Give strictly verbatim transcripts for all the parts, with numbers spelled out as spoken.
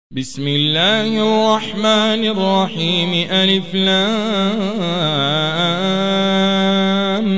بسم الله الرحمن الرحيم ألف لام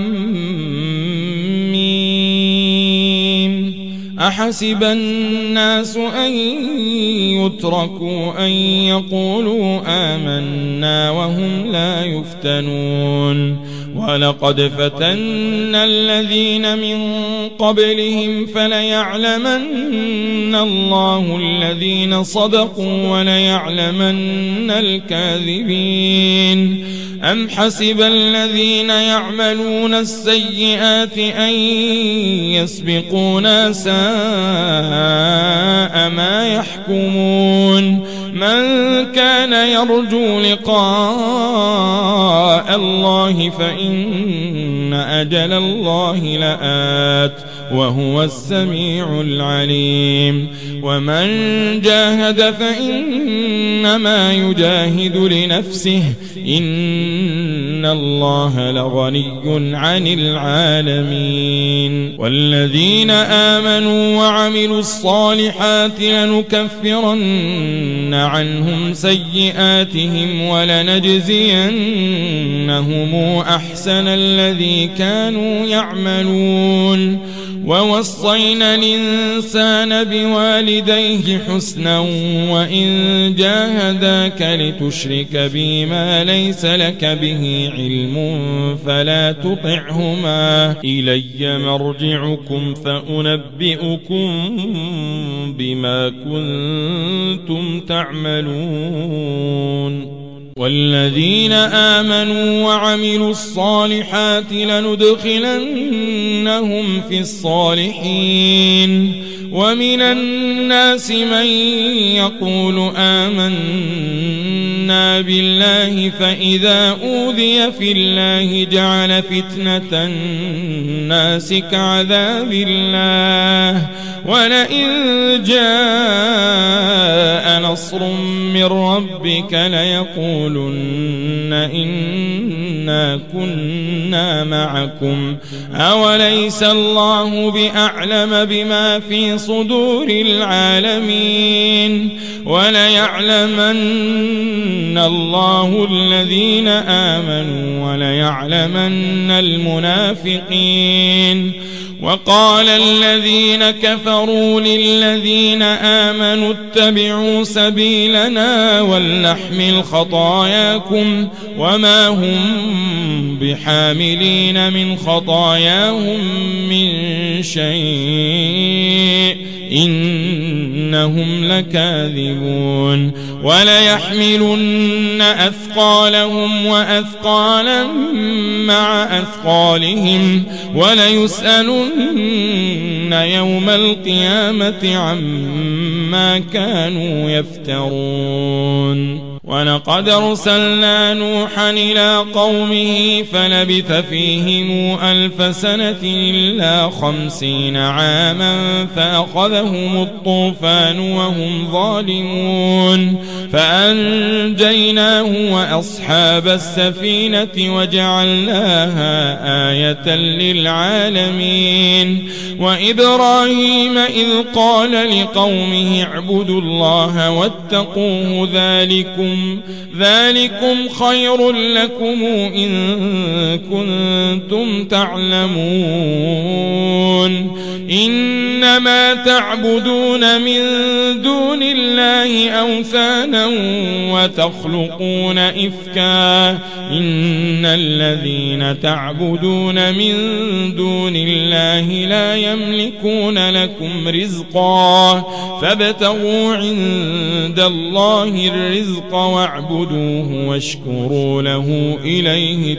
ميم أحسب الناس أن يتركوا أن يقولوا آمنا وهم لا يفتنون ولقد فتنا الذين من قبلهم فليعلمن الله الذين صدقوا وليعلمن الكاذبين أم حسب الذين يعملون السيئات أن يسبقونا ساء ما يحكمون من كان يرجو لقاء الله فإن أجل الله لآت وهو السميع العليم ومن جاهد فإنما يجاهد لنفسه إن الله لغني عن العالمين والذين آمنوا وعملوا الصالحات لنكفرن عنهم سيئاتهم ولنجزينهم أحسن الذي كانوا يعملون ووصينا الإنسان بوالديه حسنا وإن جاهداك لتشرك بي ما ليس لك به علم فلا تطعهما إلي مرجعكم فأنبئكم بما كنتم تعملون والذين آمنوا وعملوا الصالحات لندخلنهم في الصالحين ومن الناس من يقول آمنا بالله فإذا أوذي في الله جعل فتنة الناس كعذاب الله ولئن جاء نصر من ربك ليقولن إنا كنا معكم أوليس الله بأعلم بما في صدور العالمين وليعلمن الله الذين آمنوا وليعلمن المنافقين وقال الذين كفروا للذين آمنوا اتبعوا سبيلنا ولنحمل خطاياكم وما هم بحاملين من خطاياهم من شيء إنهم لكاذبون وليحملن أثقالهم وأثقالا مع أثقالهم وليسألن يوم القيامة عما كانوا يفترون ولقد أرسلنا نوحا إلى قومه فلبث فيهم ألف سنة إلا خمسين عاما فأخذهم الطوفان وهم ظالمون فأنجيناه وأصحاب السفينة وجعلناها آية للعالمين وإبراهيم إذ قال لقومه اعبدوا الله واتقوه ذلكم ذلكم خير لكم إن كنتم تعلمون إنما تعبدون من دون الله أوثانا وتخلقون إفكا إن الذين تعبدون من دون الله لا يملكون لكم رزقا فابتغوا عند الله الرزق واعبدوه واشكروا له إليه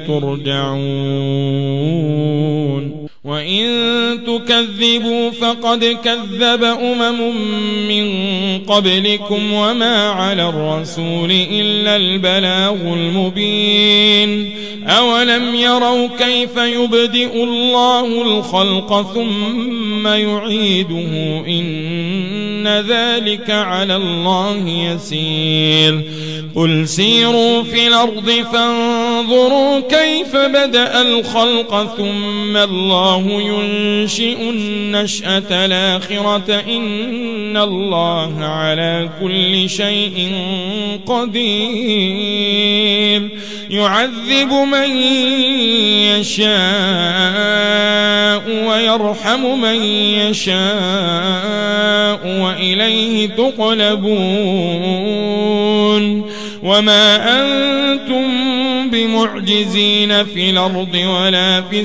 ترجعون وإن تكذبوا فقد كذب أمم من قبلكم وما على الرسول إلا البلاغ المبين أولم يروا كيف يبدئ الله الخلق ثم يعيده إن ذلك على الله يسير قل سيروا في الأرض فانظروا انظروا كيف بدأ الخلق ثم الله ينشئ النشأة الآخرة إن الله على كل شيء قدير يعذب من يشاء ويرحم من يشاء وإليه تقلبون وما أنتم بمعجزين في الأرض ولا في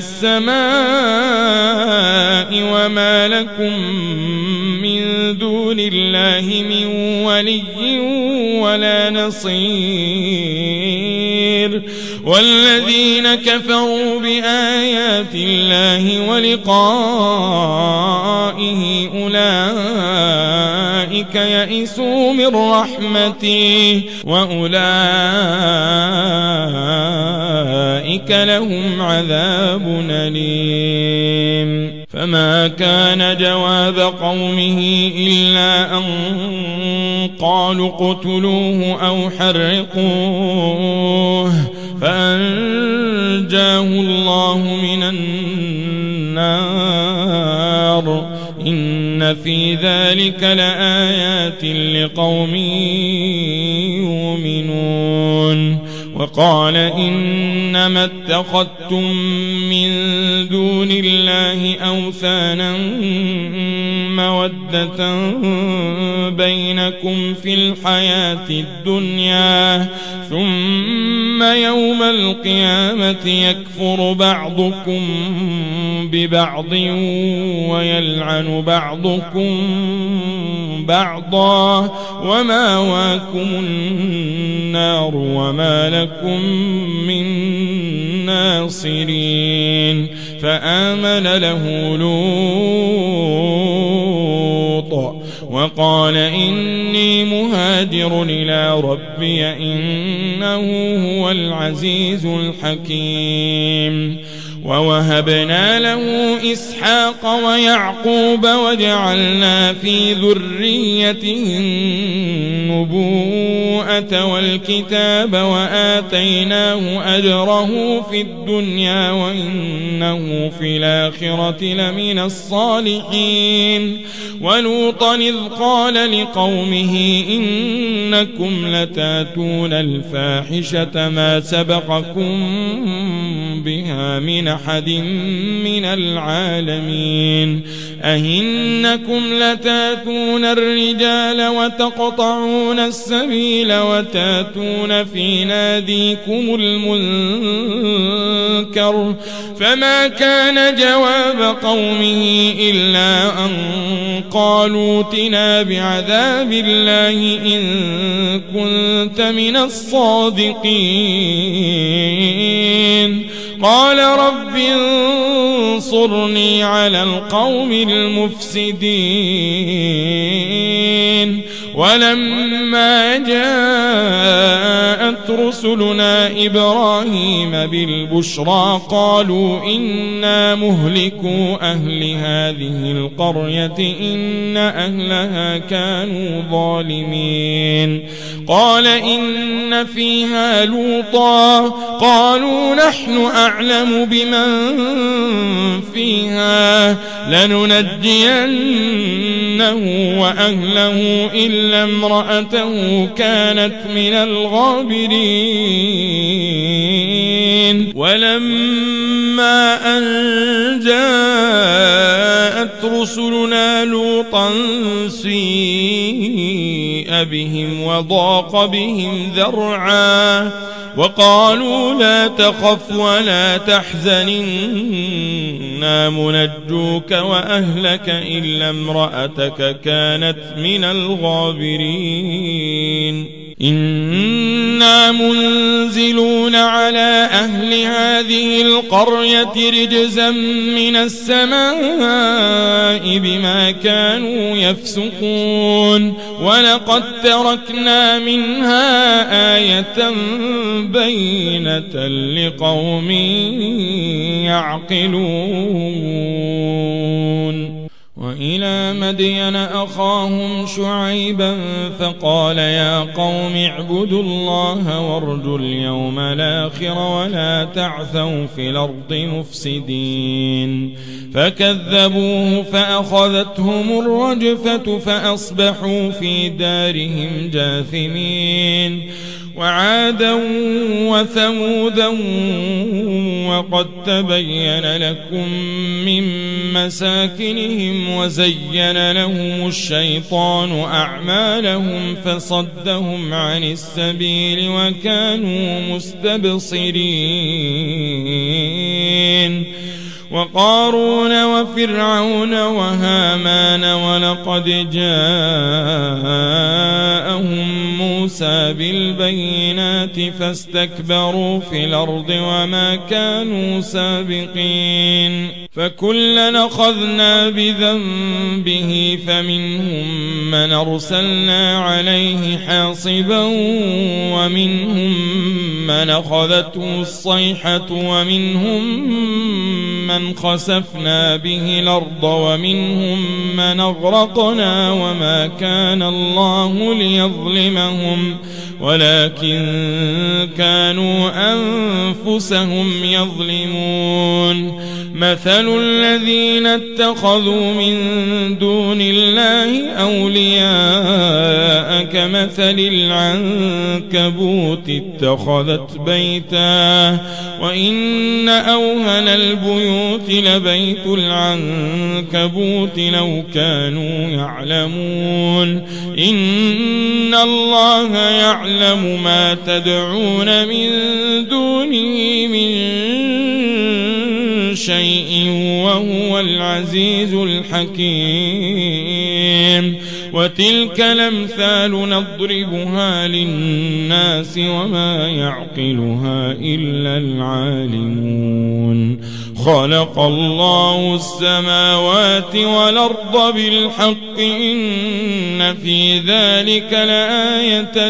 السماء وما لكم من دون الله من ولي ولا نصير والذين كفروا بآيات الله ولقائه أولئك يئسوا من رحمتي وأولئك لهم عذاب أليم فما كان جواب قومه إلا أن قالوا اقتلوه أو حرقوه فأنجاه الله من النار إن في ذلك لآيات لقوم يؤمنون وقال إنما اتخذتم من دون الله أوثانا مودة بينكم في الحياة الدنيا ثم يوم القيامة يكفر بعضكم ببعض ويلعن بعضكم بعضا ومأواكم النار وما لكم من ناصرين فآمن له لوط وقال إني مهاجر إلى ربي إنه هو العزيز الحكيم ووهبنا له إسحاق ويعقوب وجعلنا في ذريته النبوءة والكتاب وآتيناه أجره في الدنيا وإنه في الآخرة لمن الصالحين ولوطا إذ قال لقومه إنكم لتاتون الفاحشة ما سبقكم بها من أحد من العالمين أئنكم لتاتون الرجال وتقطعون السبيل وتاتون في ناديكم المنكر فما كان جواب قومه إلا أن قالوا ائتنا بعذاب الله إن كنت من الصادقين قال رب انصرني على القوم المفسدين ولما جاءت رسلنا إبراهيم بالبشرى قالوا إنا مهلكو أهل هذه القرية إن أهلها كانوا ظالمين قال إن فيها لوطا قالوا نحن أعلم بمن فيها لننجينه وأهله إلا امرأته كانت من الغابرين ولما أن جاءت رسلنا لوطا سيء بهم وضاق بهم ذرعا وقالوا لا تخف ولا تحزن إنا منجوك وأهلك إلا امرأتك كانت من الغابرين إنا منزلون على أهل هذه القرية رجزا من السماء بما كانوا يفسقون ولقد تركنا منها آية بينة لقوم يعقلون وإلى مدين أخاهم شعيبا فقال يا قوم اعبدوا الله وارجوا اليوم الآخر ولا تعثوا في الأرض مفسدين فكذبوه فأخذتهم الرجفة فأصبحوا في دارهم جاثمين وعادا وثمودا وقد تبين لكم من مساكنهم وزين لهم الشيطان أعمالهم فصدهم عن السبيل وكانوا مستبصرين وقارون وفرعون وهامان ولقد جاءهم موسى بالبينات فاستكبروا في الأرض وما كانوا سابقين فكلا أخذنا بذنبه فمنهم من أرسلنا عليه حاصبا ومنهم من أخذته الصيحة ومنهم من خسفنا به الأرض ومنهم من أغرقنا وما كان الله ليظلمهم ولكن كانوا أنفسهم يظلمون مثل الذين اتخذوا من دون الله أولياء كمثل العنكبوت اتخذت بيتا وإن أوهن البيوت لبيت العنكبوت لو كانوا يعلمون إن الله يعلم ما تدعون من دونه من شيء وهو العزيز الحكيم وتلك الأمثال نضربها للناس وما يعقلها إلا العالمون خلق الله السماوات والأرض بالحق إن في ذلك لآية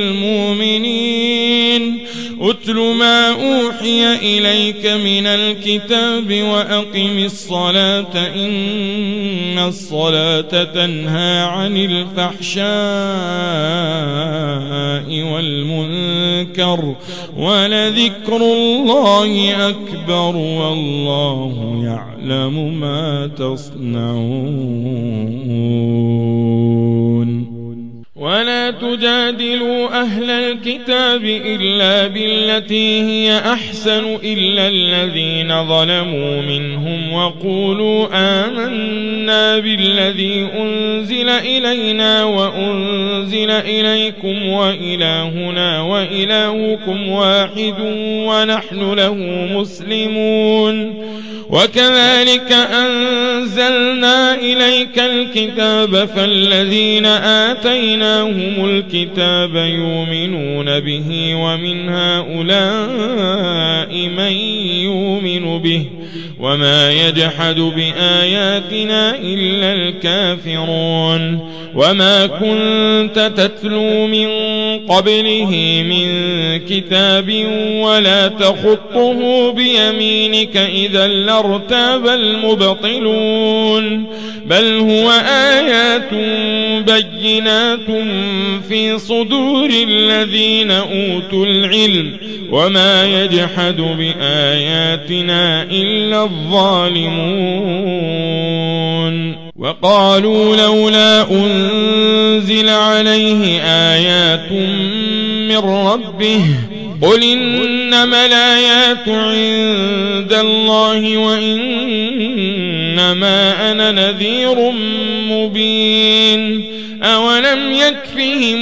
للمؤمنين أتل ما أوحي إليك من الكتاب وأقم الصلاة إن الصلاة تنهى عن الفحشاء والمنكر ولذكر الله أكبر والله يعلم ما تصنعون ولا تجادلوا أهل الكتاب إلا بالتي هي أحسن إلا الذين ظلموا منهم وقولوا آمنا بالذي أنزل إلينا وأنزل إليكم وإلهنا وإلهكم واحد ونحن له مسلمون وكذلك أنزلنا إليك الكتاب فالذين آتيناهم الكتاب يؤمنون به ومن هؤلاء من يؤمن به وما يجحد بآياتنا إلا الكافرون وما كنت تتلو من قبله من كتاب ولا تخطه بيمينك إذا لارتاب المبطلون بل هو آيات بينات في صدور الذين أوتوا العلم وما يجحد بآياتنا إلا الظالمون وقالوا لولا أنزل عليه آيات من ربه قل إنما الآيات عند الله وإنما أنا نذير مبين أولم يكفهم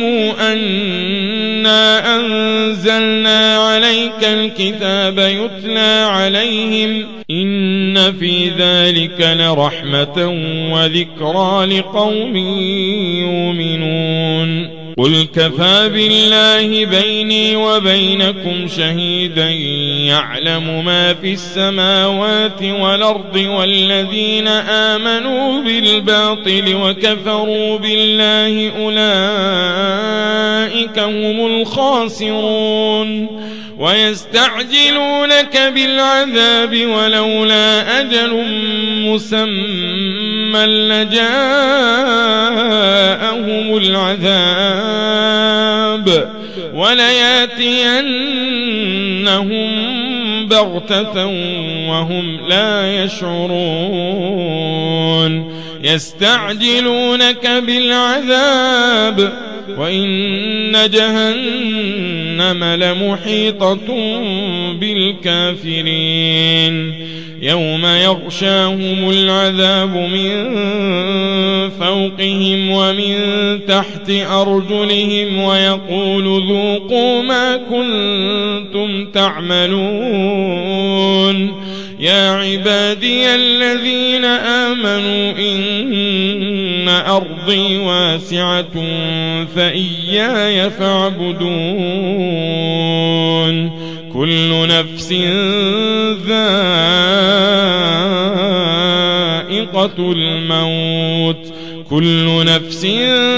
أنا أنزلنا عليك الكتاب يتلى عليهم إن في ذلك لرحمة وذكرى لقوم يؤمنون قل كفى بالله بيني وبينكم شهيدا يعلم ما في السماوات والأرض والذين آمنوا بالباطل وكفروا بالله أولئك أولئك هم الخاسرون ويستعجلونك بالعذاب ولولا أجل مسمى لجاءهم العذاب ولياتينهم بغتة وهم لا يشعرون يستعجلونك بالعذاب وإن جهنم لمحيطة بالكافرين يوم يغشاهم العذاب من فوقهم ومن تحت أرجلهم ويقول ذوقوا ما كنتم تعملون يا عبادي الذين آمنوا إن أرضي واسعة فإياي فاعبدون كل نفس ذائقة الموت كل نفس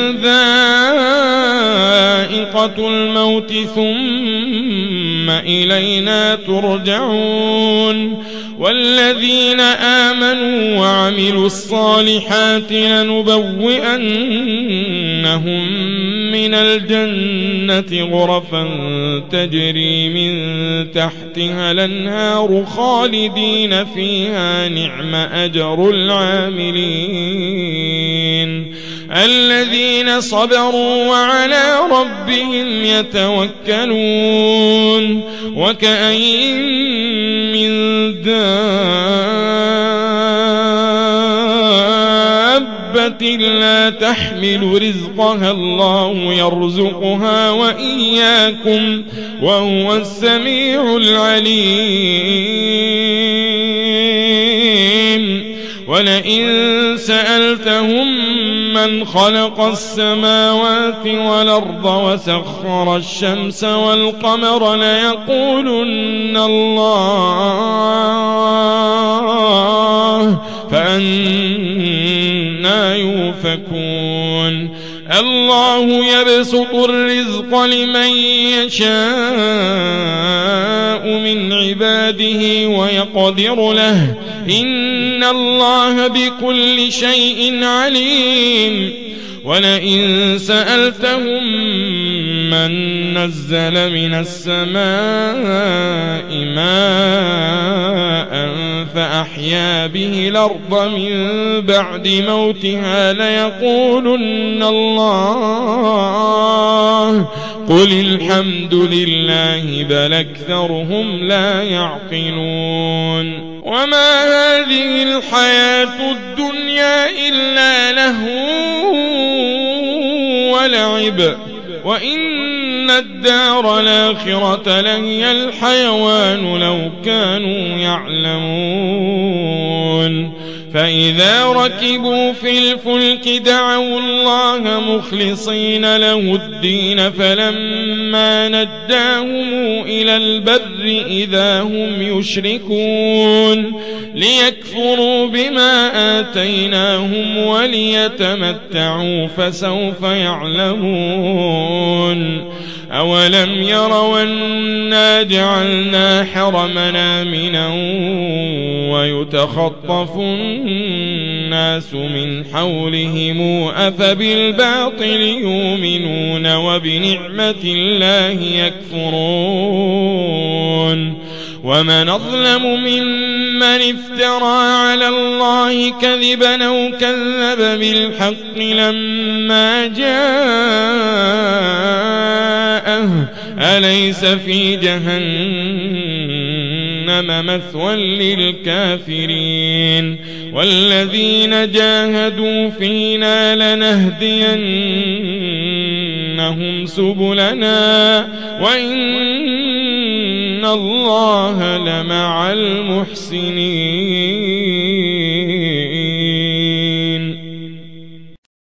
ذائقة الموت ثم إلينا ترجعون والذين آمنوا وعملوا الصالحات لنبوئنهم من الجنة غرفا تجري من تحتها الأنهار خالدين فيها نعم أجر العاملين الذين صبروا وعلى ربهم يتوكلون وكأين من دابة لا تحمل رزقها الله يرزقها وإياكم وهو السميع العليم ولئن سألتهم من خلق السماوات والأرض وسخر الشمس والقمر ليقولن الله فأنى يؤفكون الله يبسط الرزق لمن يشاء من عباده ويقدر له إن الله بكل شيء عليم ولئن سألتهم من نزل من السماء ماء فأحيا به الأرض من بعد موتها ليقولن الله قل الحمد لله بل أكثرهم لا يعقلون وما هذه الحياة الدنيا إلا لهو ولعب وإن الدار الآخرة لهي الحيوان لو كانوا يعلمون فإذا ركبوا في الفلك دعوا الله مخلصين له الدين فلما نجاهم إلى البر إذا هم يشركون ليكفروا بما آتيناهم وليتمتعوا فسوف يعلمون أولم يروا أنا جعلنا حرمنا آمنا ويتخطف الناس من حولهم أفبالباطل يؤمنون وبنعمة الله يكفرون ومن أظلم ممن افترى على الله كذبا أو كذب بالحق لما جاءه أليس في جهنم مثوى للكافرين والذين جاهدوا فينا لنهدينهم سبلنا وإن الله لمع المحسنين.